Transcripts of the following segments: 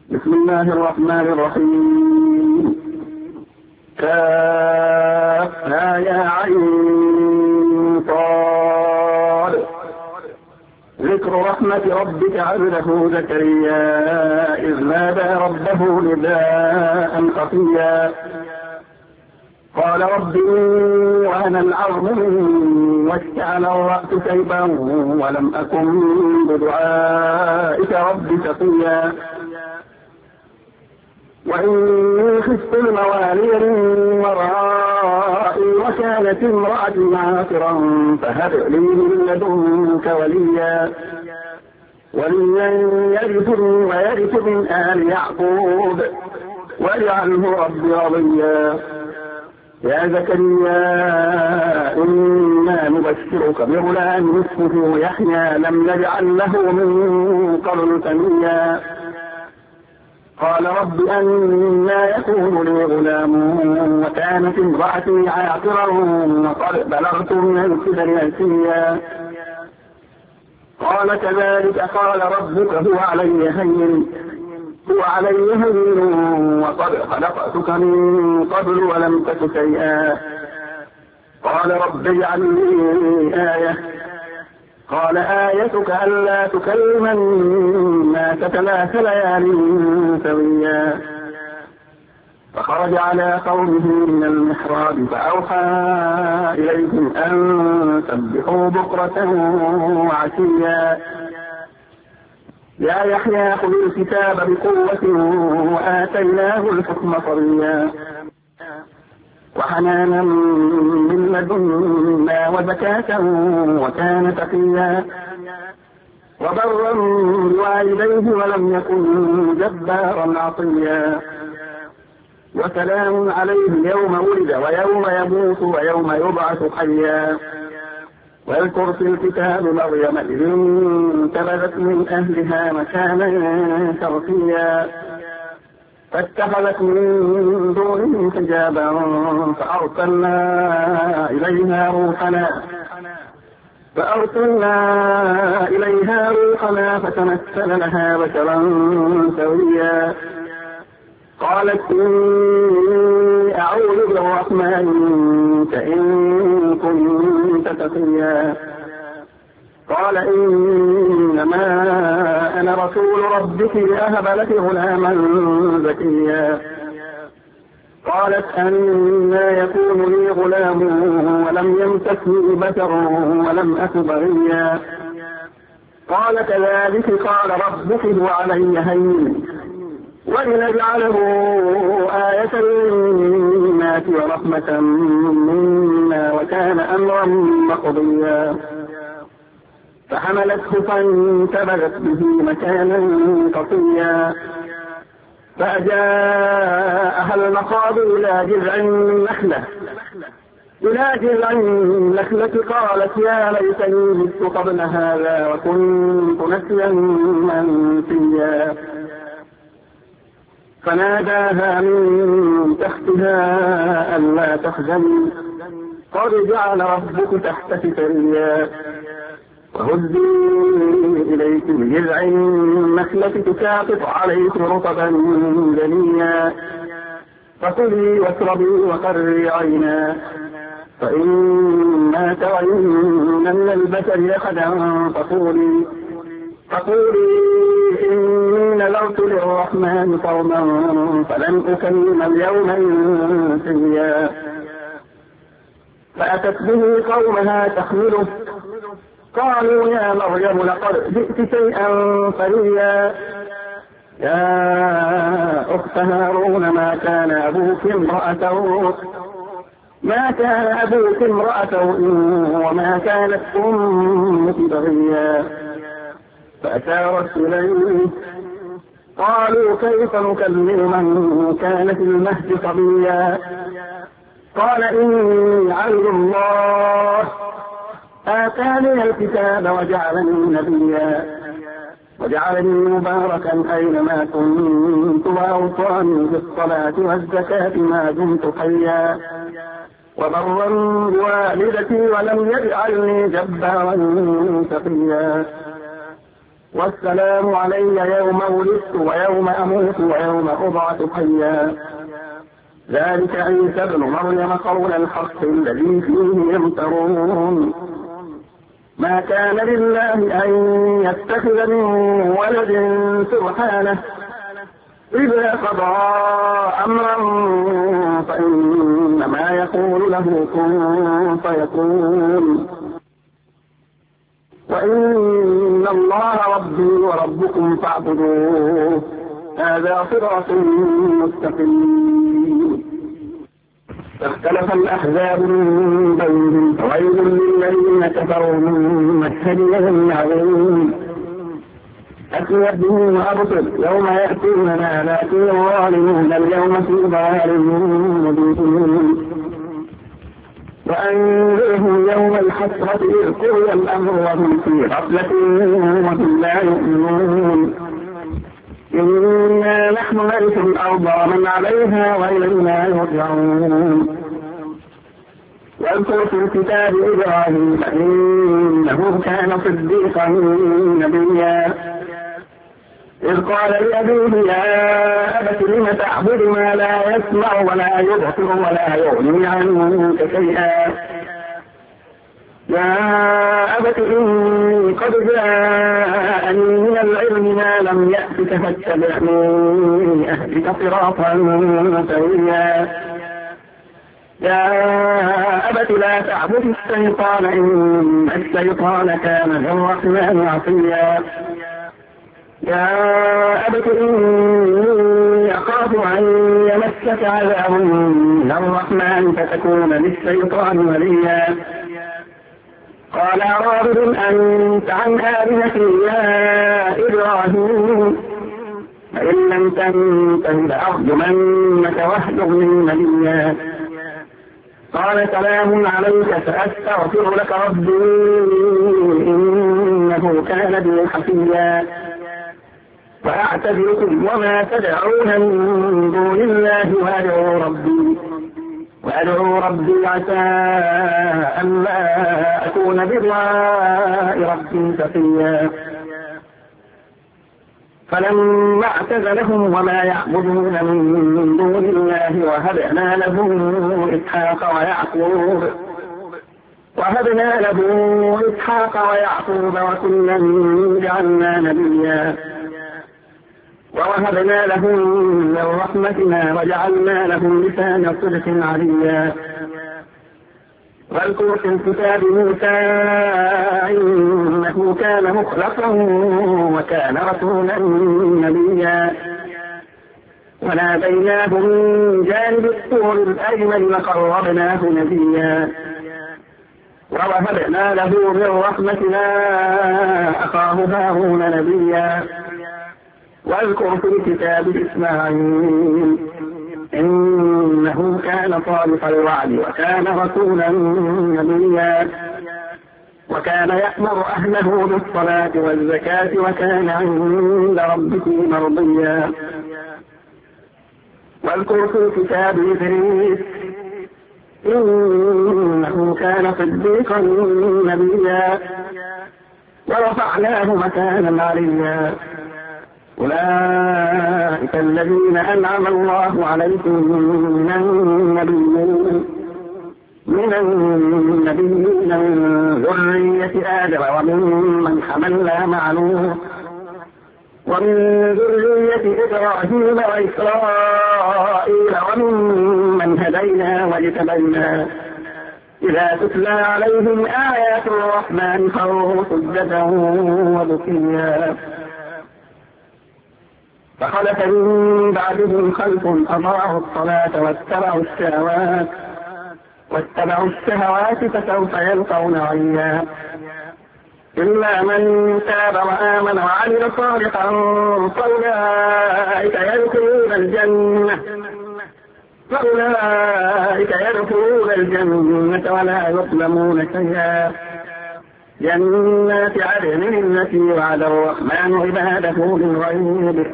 بسم الله الرحمن الرحيم. كافها يا عين صاد. ذكر رحمة ربك عبده زكريا إذ نادى ربه نداء خفيا قال رب إني وهن العظم مني واشتعل الرأس شيبا ولم أكن بدعائك رب شقيا وإني خفت الموالي من ورائي وكانت امرأتي عاقرا فهب لي من لدنك وليا يرثني ويرث من آل يعقوب واجعله ربي رضيا يا زكريا إنا نبشرك بغلام اسمه يحيى لم نجعل له من قبل سميا قال رب أنى يكون لي غلام وكانت امرأتي عاقرا وقد بلغت من الكبر عتيا قال كذلك قال ربك هو علي هين وقد خلقتك من قبل ولم تك شيئا قال رب اجعل لي آية قال آيتك ألا تكلم الناس 3 ليال سويا فخرج على قومه من المحراب فأوحى إليهم أن سبحوا بكرة وعشيا يا يحيى خذ الكتاب بقوة وآتيناه الحكم صبيا وحنانا من لدنا وزكاة وكان تقيا وبرا بوالديه ولم يكن جبارا عصيا وسلام عليه يوم ولد ويوم يموت ويوم يبعث حيا واذكر في الكتاب مريم إذ انتبذت من أهلها مكانا شرقيا فاتخذت من دونهم حجابا فأرسلنا إليها روحنا فتمثل لها بشرا سويا قالت إني أعوذ بالرحمن منك إن كنت تقيا قال إنما أنا رسول ربك لأهب لك غلاما زكيا قالت أنى يكون لي غلام ولم يمسسني بشر ولم أك بغيا قال كذلك قال ربك هو علي هين ولنجعله آية للناس ورحمة منا وكان أمرا مقضيا فحملته فانتبذت به مكانا قصيا فأجاءها المخاض إلى جذع النخلة قالت يا ليتني مت قبل هذا وكنت نسيا منسيا فناداها من تحتها ألا تحزني قد جعل ربك تحتك سريا وهزي إليك بجذع النخلة تساقط عليك رطبا جنيا فكلي واشربي وقري عينا فإما ترين من البشر أحدا فقولي إني نذرت للرحمن صوما فلن أكلم اليوم إنسيا فأتت به قومها تحمله قالوا يا مريم لقد جئت شيئا فريا يا أخت هارون ما كان أبوك امرأة وما كانت أمك بغيا فأشارت إليه قالوا كيف نكلم من كان في المهد صبيا قال إني عبد الله آتاني الكتاب وجعلني نبيا وجعلني مباركا أينما كنت وأوصاني بالصلاة والزكاة ما دمت حيا وبرا بوالدتي ولم يجعلني جبارا شقيا والسلام علي يوم ولدت ويوم أموت ويوم أبعث حيا. ذلك عيسى ابن مريم قول الحق الذي فيه يمترون. ما كان لله أن يتخذ من ولد سبحانه، إذا قضى أمرا فإنما يقول له كن فيكون. وإن الله ربي وربكم فاعبدوه، هذا صراط مستقيم. فاختلف الأحزاب من بينهم، فويل للذين كفروا من مشهد يوم عظيم. أسمع به وأبصر يوم يأتوننا لكن الظالمون اليوم في ضلال مبين. وأنذرهم يوم الحسرة إذ قضي الأمر وهم في غفلة وهم لا يؤمنون. إنا نحن نرث الأرض ومن عليها وإلينا يرجعون. واذكر في الكتاب إبراهيم إنه كان صديقا نبيا، إذ قال لأبيه يا أبت لم تعبد ما لا يسمع ولا يبصر ولا يغني عنك شيئا. يا أبت إني قد جاءني من العلم ما لم يأتك فاتبعني أهدك صراطا سويا. يا أبت لا تعبد الشيطان إن الشيطان كان للرحمن عصيا. يا أبت إني أخاف أن يمسك عذاب من الرحمن فتكون للشيطان وليا. قال راغب أنت عن آلهتي يا إبراهيم فإن لم تنته لأرجمنك واهجرني مليا. قال سلام عليك سأستغفر لك ربي إنه كان بي حفيا. وأعتذركم وما تدعون من دون الله وأدعو ربي عسى ألا أكون بدعاء ربي شقيا. فلما اعتزلهم وما يعبدون من دون الله وهبنا له إسحاق ويعقوب وكلا جعلنا نبيا. ووهبنا لهم من رحمتنا وجعلنا لهم لسان صدق عليا. واذكر في الكتاب موسى إنه كان مخلصا وكان رسولا نبيا. وناديناه من جانب الطور الأيمن وقربناه نبيا. ووهبنا له من رحمتنا أخاه هارون نبيا. واذكر في الكتاب إسماعيل إنه كان صادق الوعد وكان رسولا نبيا. وكان يأمر أهله بالصلاة والزكاة وكان عند ربه مرضيا. واذكر في الكتاب إدريس إنه كان صديقا نبيا. ورفعناه مكانا عليا. أولئك الذين أنعم الله عليهم من النبيين من ذرية آدم وممن حملنا مع نوح ومن ذرية إبراهيم وإسرائيل وممن هدينا واجتبينا. إذا تتلى عليهم آيات الرحمن خروا سجدا وبكيا. فخلف من بعدهم خلف أضاعوا الصلاة واتبعوا الشهوات فسوف يلقون غيا. إلا من تاب وآمن وعمل صالحا فأولئك يدخلون الجنة ولا يظلمون شيئا. جنات عدن التي وعد الرحمن عباده بالغيب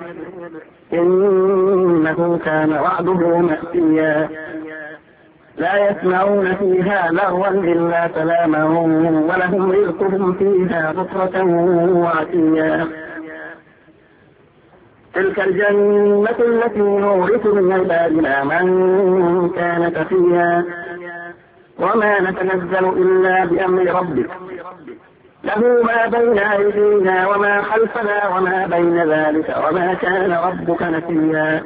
إنه كان وعده مأتيا. لا يسمعون فيها لغوا إلا سلاما ولهم رزقهم فيها بكرة وعشيا. تلك الجنة التي نورث من عبادنا من كان تقيا وما نتنزل إلا بأمر ربك له ما بين أيدينا وما خلفنا وما بين ذلك وما كان ربك نسيا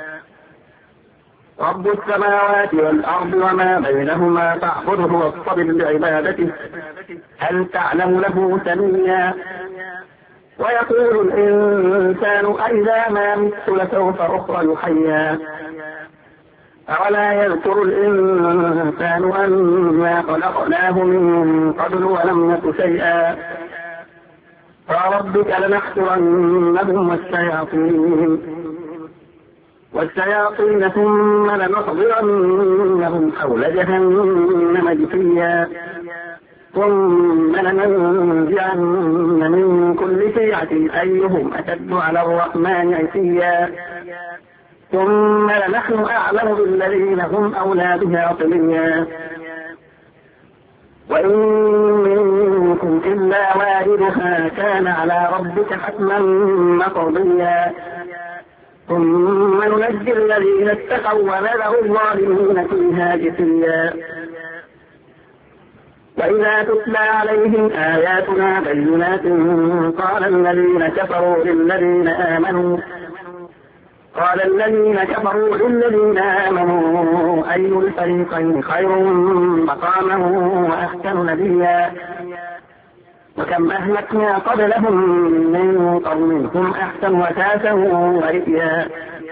رب السماوات والأرض وما بينهما فاعبده واصطبر لعبادته هل تعلم له سميا ويقول الإنسان أإذا ما مت لسوف أخرج حيا أولا يذكر الإنسان أنا خلقناه من قبل ولم نك شيئا فربك لنحشرنهم والشياطين ثم لنحضرنهم حول جهنم جثيا ثم لننزعن من كل شيعة أيهم أشد على الرحمن عتيا ثم لنحن أعلم بالذين هم أولى بها صليا وإن منكم إلا واردها كان على ربك حتما مقضيا ثم ننجي الذين اتقوا ونذر الظالمين فيها جثيا وإذا تتلى عليهم آياتنا بينات قال الذين كفروا للذين آمنوا أي الفريقين خير مقاما وأحسن نديا وكم أهلكنا قبلهم من قرن هم أحسن وساسا ورئيا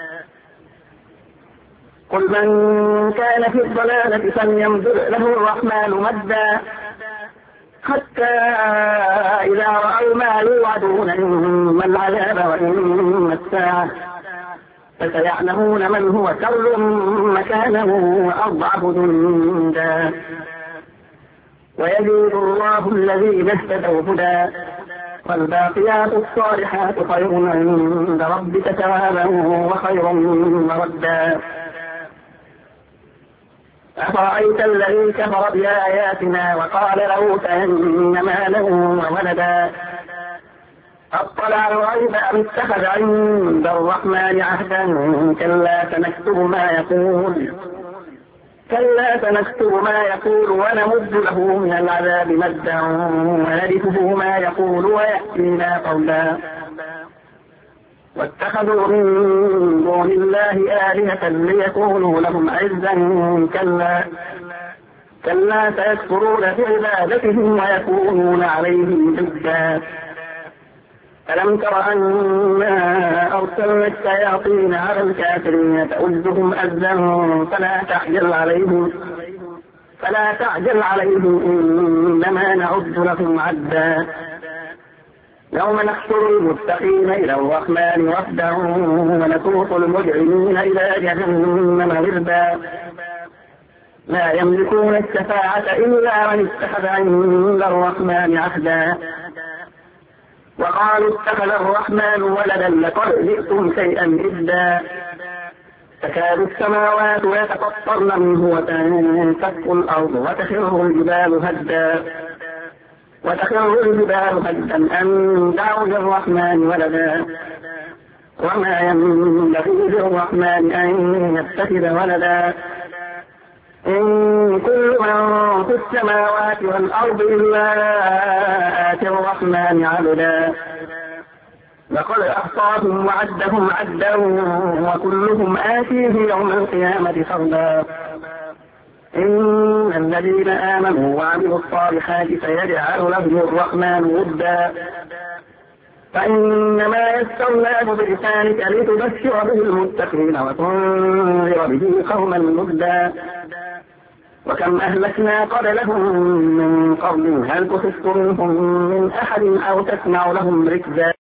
قل من كان في الضلالة فليمدد له الرحمن مدا حتى إذا رأوا ما يوعدون إما العذاب وإما الساعة فسيعلمون من هو شر مكانا وأضعف جندا ويزيد الله الذين اهتدوا هدى والباقيات الصالحات خير عند ربك ثوابا وخير مردا أفرأيت الذي كفر بآياتنا وقال لأوتين مالا وولدا أطلع الغيب أم اتخذ عند الرحمن عهدا كلا سنكتب ما يقول ونمد له من العذاب مدا ونرثه ما يقول ويأتينا قولا واتخذوا من دون الله آلهة ليكونوا لهم عزا كلا سيكفرون بعبادتهم ويكونون عليهم ضدا ألم تر أنا أرسلنا الشياطين على الكافرين تؤزهم أزا فلا تعجل عليهم إنما نعد لهم عدا يوم نحشر المتقين إلى الرحمن وفدا ونسوق المجرمين إلى جهنم وردا لا يملكون الشفاعة إلا من اتخذ عند الرحمن عهدا وقالوا اتخذ الرحمن ولدا لقد جئتم شيئا إدا تكاد السماوات يتفطرن منه وتنشق الأرض وتخر الجبال هدا أن دعوا للرحمن ولدا وما ينبغي للرحمن أن يتخذ ولدا إن كل من في السماوات والأرض إلا آتي الرحمن عبدا لقد أحصاهم وعدهم عدا وكلهم آتيه يوم القيامة فردا إن الذين آمنوا وعملوا الصالحات سيجعل لهم الرحمن ودا فإنما يسرناه بلسانك لتبشر به المتقين وتنذر به قوما لدا وكم أهلكنا قبلهم من قرن هل تحس منهم من أحد أو تسمع لهم ركزا